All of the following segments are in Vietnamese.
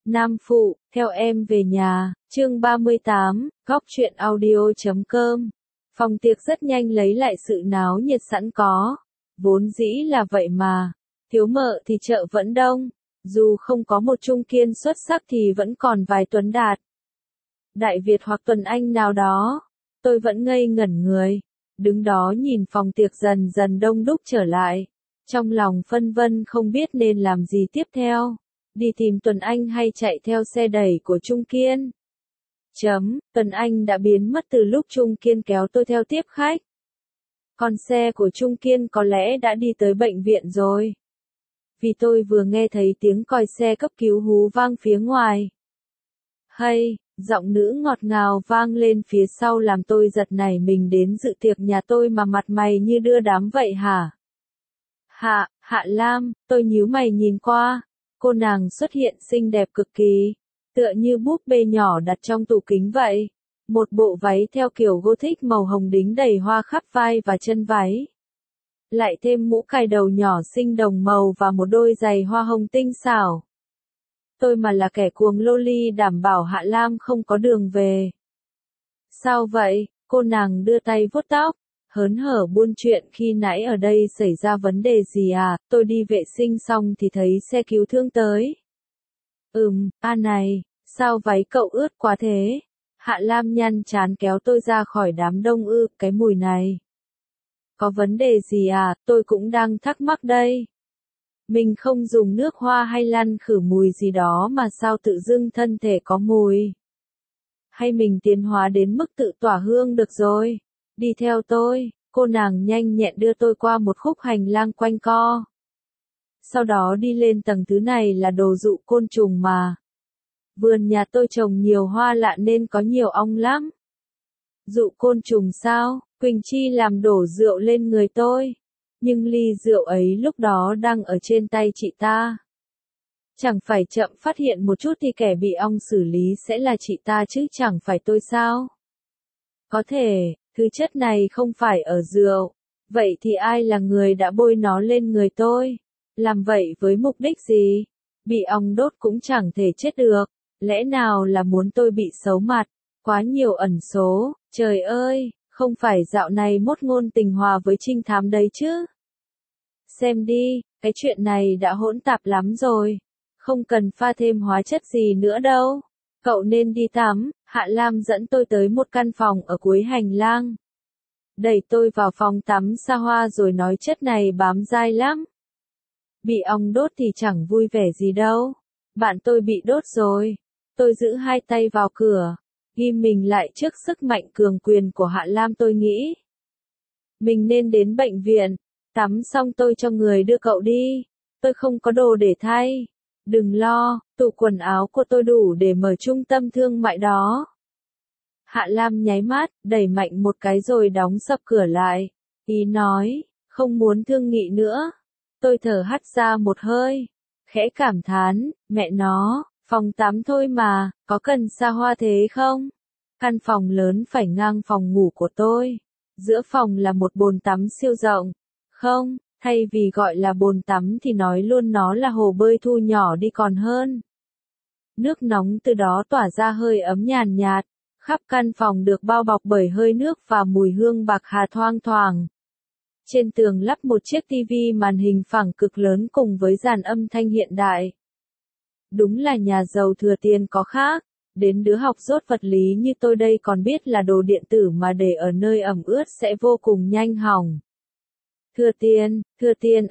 Nam Phụ, theo em về nhà, chương 38, góc truyện audio.com. Phòng tiệc rất nhanh lấy lại sự náo nhiệt sẵn có. Vốn dĩ là vậy mà. Thiếu mợ thì chợ vẫn đông. Dù không có một trung kiên xuất sắc thì vẫn còn vài Tuấn Đạt, Đại Việt hoặc Tuấn Anh nào đó. Tôi vẫn ngây ngẩn người. Đứng đó nhìn phòng tiệc dần dần đông đúc trở lại. Trong lòng phân vân không biết nên làm gì tiếp theo. Đi tìm Tuấn Anh hay chạy theo xe đẩy của Trung Kiên? Tuấn Anh đã biến mất từ lúc Trung Kiên kéo tôi theo tiếp khách. Còn xe của Trung Kiên có lẽ đã đi tới bệnh viện rồi. Vì tôi vừa nghe thấy tiếng còi xe cấp cứu hú vang phía ngoài. Hay, giọng nữ ngọt ngào vang lên phía sau làm tôi giật nảy mình, đến dự tiệc nhà tôi mà mặt mày như đưa đám vậy hả? Hạ Lam, tôi nhíu mày nhìn qua. Cô nàng xuất hiện xinh đẹp cực kỳ, tựa như búp bê nhỏ đặt trong tủ kính vậy. Một bộ váy theo kiểu Gothic màu hồng đính đầy hoa khắp vai và chân váy. Lại thêm mũ cài đầu nhỏ xinh đồng màu và một đôi giày hoa hồng tinh xảo. Tôi mà là kẻ cuồng loli đảm bảo Hạ Lam không có đường về. Sao vậy? Cô nàng đưa tay vuốt tóc, hớn hở buôn chuyện, khi nãy ở đây xảy ra vấn đề gì à? Tôi đi vệ sinh xong thì thấy xe cứu thương tới. Này, sao váy cậu ướt quá thế? Hạ Lam nhăn trán kéo tôi ra khỏi đám đông. Cái mùi này. Có vấn đề gì à? Tôi cũng đang thắc mắc đây. Mình không dùng nước hoa hay lăn khử mùi gì đó mà sao tự dưng thân thể có mùi? Hay mình tiến hóa đến mức tự tỏa hương được rồi? Đi theo tôi. Cô nàng nhanh nhẹn đưa tôi qua một khúc hành lang quanh co. Sau đó đi lên tầng thứ này là đồ dụ côn trùng mà. Vườn nhà tôi trồng nhiều hoa lạ nên có nhiều ong lắm. Dụ côn trùng sao? Quỳnh Chi làm đổ rượu lên người tôi. Nhưng ly rượu ấy lúc đó đang ở trên tay chị ta. Chẳng phải chậm phát hiện một chút thì kẻ bị ong xử lý sẽ là chị ta chứ chẳng phải tôi sao? Có thể, thứ chất này không phải ở rượu. Vậy thì ai là người đã bôi nó lên người tôi? Làm vậy với mục đích gì? Bị ong đốt cũng chẳng thể chết được. Lẽ nào là muốn tôi bị xấu mặt? Quá nhiều ẩn số. Trời ơi, không phải dạo này mốt ngôn tình hòa với trinh thám đấy chứ? Xem đi, cái chuyện này đã hỗn tạp lắm rồi. Không cần pha thêm hóa chất gì nữa đâu. Cậu nên đi tắm. Hạ Lam dẫn tôi tới một căn phòng ở cuối hành lang. Đẩy tôi vào phòng tắm xa hoa rồi nói chất này bám dai lắm. Bị ong đốt thì chẳng vui vẻ gì đâu. Bạn tôi bị đốt rồi. Tôi giữ hai tay vào cửa, ghim mình lại trước sức mạnh cường quyền của Hạ Lam. Tôi nghĩ mình nên đến bệnh viện. Tắm xong tôi cho người đưa cậu đi. Tôi không có đồ để thay. Đừng lo, tủ quần áo của tôi đủ để mở trung tâm thương mại đó. Hạ Lam nháy mắt, đẩy mạnh một cái rồi đóng sập cửa lại. Ý nói, không muốn thương nghị nữa. Tôi thở hắt ra một hơi, khẽ cảm thán, mẹ nó, phòng tắm thôi mà, có cần xa hoa thế không? Căn phòng lớn phải ngang phòng ngủ của tôi. Giữa phòng là một bồn tắm siêu rộng. Không, thay vì gọi là bồn tắm thì nói luôn nó là hồ bơi thu nhỏ đi còn hơn. Nước nóng từ đó tỏa ra hơi ấm nhàn nhạt. Khắp căn phòng được bao bọc bởi hơi nước và mùi hương bạc hà thoang thoảng. Trên tường lắp một chiếc tivi màn hình phẳng cực lớn cùng với dàn âm thanh hiện đại. Đúng là nhà giàu thừa tiền có khác. Đến đứa học dốt vật lý như tôi đây còn biết là đồ điện tử mà để ở nơi ẩm ướt sẽ vô cùng nhanh hỏng. Thừa tiền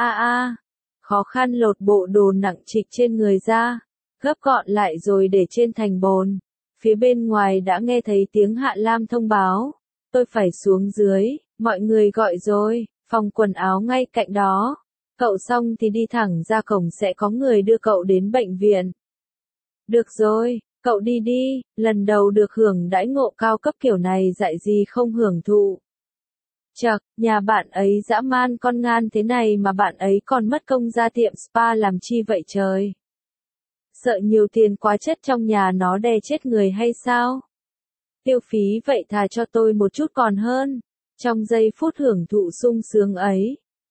Khó khăn lột bộ đồ nặng trịch trên người ra, gấp gọn lại rồi để trên thành bồn. Phía bên ngoài đã nghe thấy tiếng Hạ Lam thông báo. Tôi phải xuống dưới, mọi người gọi rồi, phòng quần áo ngay cạnh đó. Cậu xong thì đi thẳng ra cổng sẽ có người đưa cậu đến bệnh viện. Được rồi, cậu đi đi, lần đầu được hưởng đãi ngộ cao cấp kiểu này dạy gì không hưởng thụ. Chậc, nhà bạn ấy dã man con ngan thế này mà bạn ấy còn mất công ra tiệm spa làm chi vậy trời? Sợ nhiều tiền quá chất trong nhà nó đè chết người hay sao? Tiêu phí vậy thà cho tôi một chút còn hơn. Trong giây phút hưởng thụ sung sướng ấy,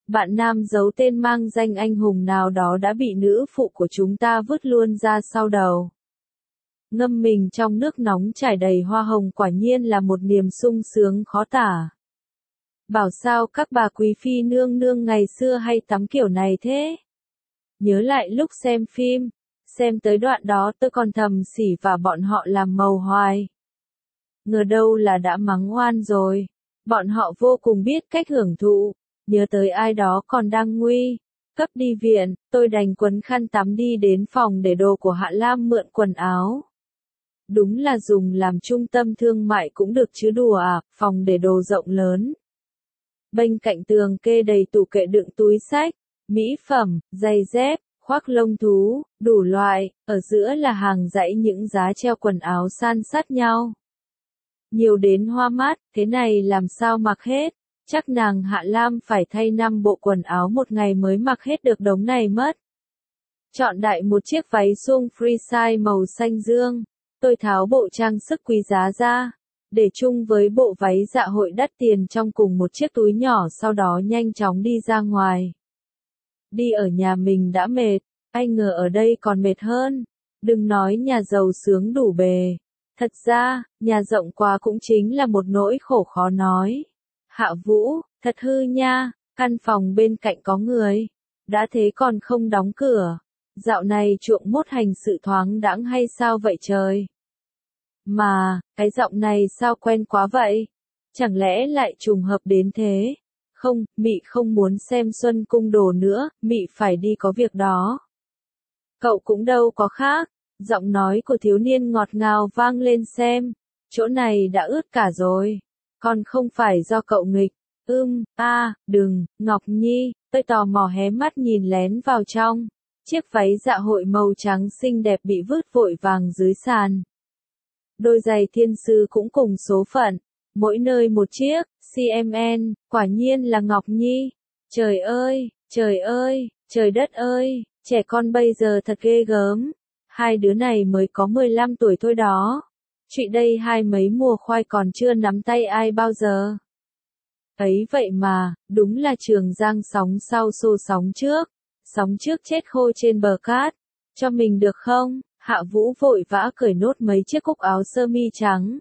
Bạn nam giấu tên mang danh anh hùng nào đó đã bị nữ phụ của chúng ta vứt luôn ra sau đầu. Ngâm mình trong nước nóng trải đầy hoa hồng quả nhiên là một niềm sung sướng khó tả. Bảo sao các bà quý phi nương nương ngày xưa hay tắm kiểu này thế? Nhớ lại lúc xem phim, xem tới đoạn đó tôi còn thầm xỉ và bọn họ làm màu hoài. Ngờ đâu là đã mắng oan rồi. Bọn họ vô cùng biết cách hưởng thụ, nhớ tới ai đó còn đang nguy cấp đi viện, tôi đành quấn khăn tắm đi đến phòng để đồ của Hạ Lam mượn quần áo. Đúng là dùng làm trung tâm thương mại cũng được chứ đùa à, phòng để đồ rộng lớn. Bên cạnh tường kê đầy tủ kệ đựng túi xách, mỹ phẩm, giày dép, khoác lông thú, đủ loại, ở giữa là hàng dãy những giá treo quần áo san sát nhau. Nhiều đến hoa mắt, thế này làm sao mặc hết, chắc nàng Hạ Lam phải thay 5 bộ quần áo một ngày mới mặc hết được đống này mất. Chọn đại một chiếc váy suông free size màu xanh dương, tôi tháo bộ trang sức quý giá ra, để chung với bộ váy dạ hội đắt tiền trong cùng một chiếc túi nhỏ sau đó nhanh chóng đi ra ngoài. Đi ở nhà mình đã mệt, ai ngờ ở đây còn mệt hơn, đừng nói nhà giàu sướng đủ bề. Thật ra, nhà rộng quá cũng chính là một nỗi khổ khó nói. Hạ Vũ, thật hư nha, căn phòng bên cạnh có người. Đã thế còn không đóng cửa. Dạo này chuộng mốt hành sự thoáng đãng hay sao vậy trời? Mà, cái giọng này sao quen quá vậy? Chẳng lẽ lại trùng hợp đến thế? Không, Mị không muốn xem Xuân Cung Đồ nữa, Mị phải đi có việc đó. Cậu cũng đâu có khác. Giọng nói của thiếu niên ngọt ngào vang lên xem. Chỗ này đã ướt cả rồi. Còn không phải do cậu nghịch. Đừng, Ngọc Nhi. Tôi tò mò hé mắt nhìn lén vào trong. Chiếc váy dạ hội màu trắng xinh đẹp bị vứt vội vàng dưới sàn. Đôi giày thiên sư cũng cùng số phận. Mỗi nơi một chiếc, CMN, quả nhiên là Ngọc Nhi. Trời ơi, trời đất ơi, trẻ con bây giờ thật ghê gớm. Hai đứa này mới có 15 tuổi thôi đó. Chị đây hai mấy mùa khoai còn chưa nắm tay ai bao giờ. Ấy vậy mà, đúng là Trường Giang sóng sau xô sóng trước. Sóng trước chết khô trên bờ cát. Cho mình được không? Hạ Vũ vội vã cởi nốt mấy chiếc cúc áo sơ mi trắng.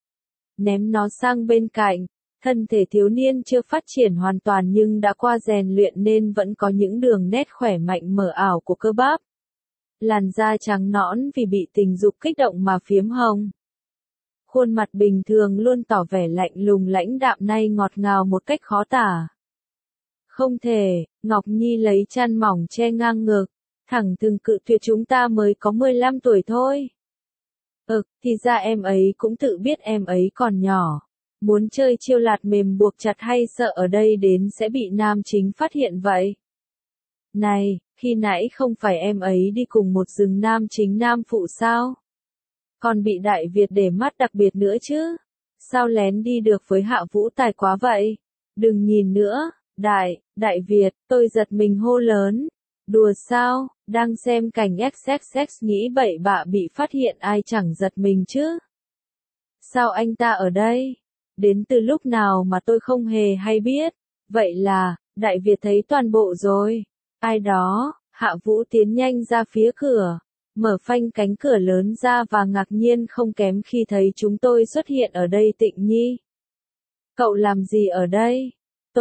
Ném nó sang bên cạnh. Thân thể thiếu niên chưa phát triển hoàn toàn nhưng đã qua rèn luyện nên vẫn có những đường nét khỏe mạnh mờ ảo của cơ bắp. Làn da trắng nõn vì bị tình dục kích động mà phiếm hồng. Khuôn mặt bình thường luôn tỏ vẻ lạnh lùng lãnh đạm nay ngọt ngào một cách khó tả. Không thể, Ngọc Nhi lấy chăn mỏng che ngang ngực, thẳng thừng cự tuyệt chúng ta mới có 15 tuổi thôi. Thì ra em ấy cũng tự biết em ấy còn nhỏ. Muốn chơi chiêu lạt mềm buộc chặt hay sợ ở đây đến sẽ bị nam chính phát hiện vậy? Này, khi nãy không phải em ấy đi cùng một rừng nam chính nam phụ sao? Còn bị Đại Việt để mắt đặc biệt nữa chứ? Sao lén đi được với Hạ Vũ tài quá vậy? Đừng nhìn nữa, Đại Việt, tôi giật mình hô lớn. Đùa sao, đang xem cảnh XXX nghĩ bậy bạ bị phát hiện ai chẳng giật mình chứ? Sao anh ta ở đây? Đến từ lúc nào mà tôi không hề hay biết? Vậy là, Đại Việt thấy toàn bộ rồi. Ai đó, Hạ Vũ tiến nhanh ra phía cửa, mở phanh cánh cửa lớn ra và ngạc nhiên không kém khi thấy chúng tôi xuất hiện ở đây. Tịnh Nhi. Cậu làm gì ở đây?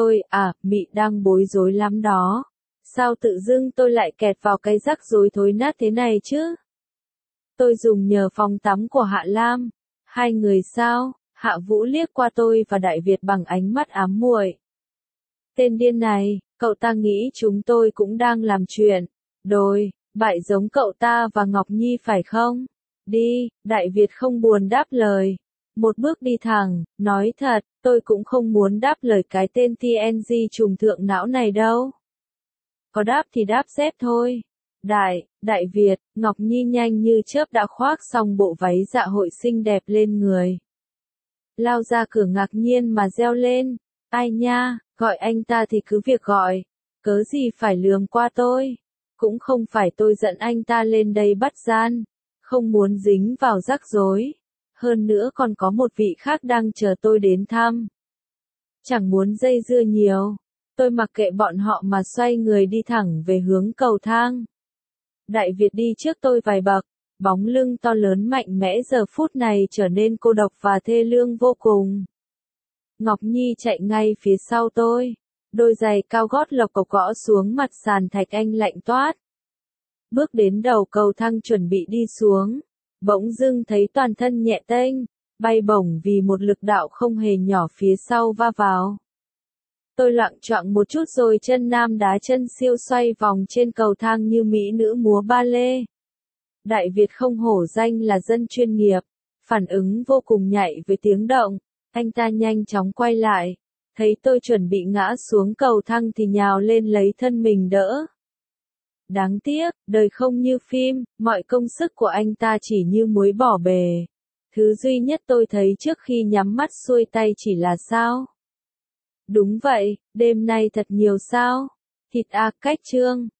Mị đang bối rối lắm đó. Sao tự dưng tôi lại kẹt vào cái rắc rối thối nát thế này chứ? Tôi dùng nhờ phòng tắm của Hạ Lam. Hai người sao? Hạ Vũ liếc qua tôi và Đại Việt bằng ánh mắt ám muội. Tên điên này, cậu ta nghĩ chúng tôi cũng đang làm chuyện đồi bại giống cậu ta và Ngọc Nhi phải không? Đi, Đại Việt không buồn đáp lời. Một bước đi thẳng, nói thật, tôi cũng không muốn đáp lời cái tên TNG trùng thượng não này đâu. Có đáp thì đáp dép thôi. Đại Việt, Ngọc Nhi nhanh như chớp đã khoác xong bộ váy dạ hội xinh đẹp lên người. Lao ra cửa ngạc nhiên mà reo lên. Ai nha, gọi anh ta thì cứ việc gọi. Cớ gì phải lườm qua tôi. Cũng không phải tôi dẫn anh ta lên đây bắt gian. Không muốn dính vào rắc rối. Hơn nữa còn có một vị khác đang chờ tôi đến thăm. Chẳng muốn dây dưa nhiều. Tôi mặc kệ bọn họ mà xoay người đi thẳng về hướng cầu thang. Đại Việt đi trước tôi vài bậc, bóng lưng to lớn mạnh mẽ giờ phút này trở nên cô độc và thê lương vô cùng. Ngọc Nhi chạy ngay phía sau tôi, đôi giày cao gót lộc cộc gõ xuống mặt sàn thạch anh lạnh toát. Bước đến đầu cầu thang chuẩn bị đi xuống, bỗng dưng thấy toàn thân nhẹ tênh, bay bổng vì một lực đạo không hề nhỏ phía sau va vào. Tôi loạng choạng một chút rồi chân nam đá chân siêu xoay vòng trên cầu thang như mỹ nữ múa ba lê. Đại Việt không hổ danh là dân chuyên nghiệp, phản ứng vô cùng nhạy với tiếng động, anh ta nhanh chóng quay lại, thấy tôi chuẩn bị ngã xuống cầu thang thì nhào lên lấy thân mình đỡ. Đáng tiếc, đời không như phim, mọi công sức của anh ta chỉ như muối bỏ bề. Thứ duy nhất tôi thấy trước khi nhắm mắt xuôi tay chỉ là sao. Đúng vậy, đêm nay thật nhiều sao. Thịt cách chương.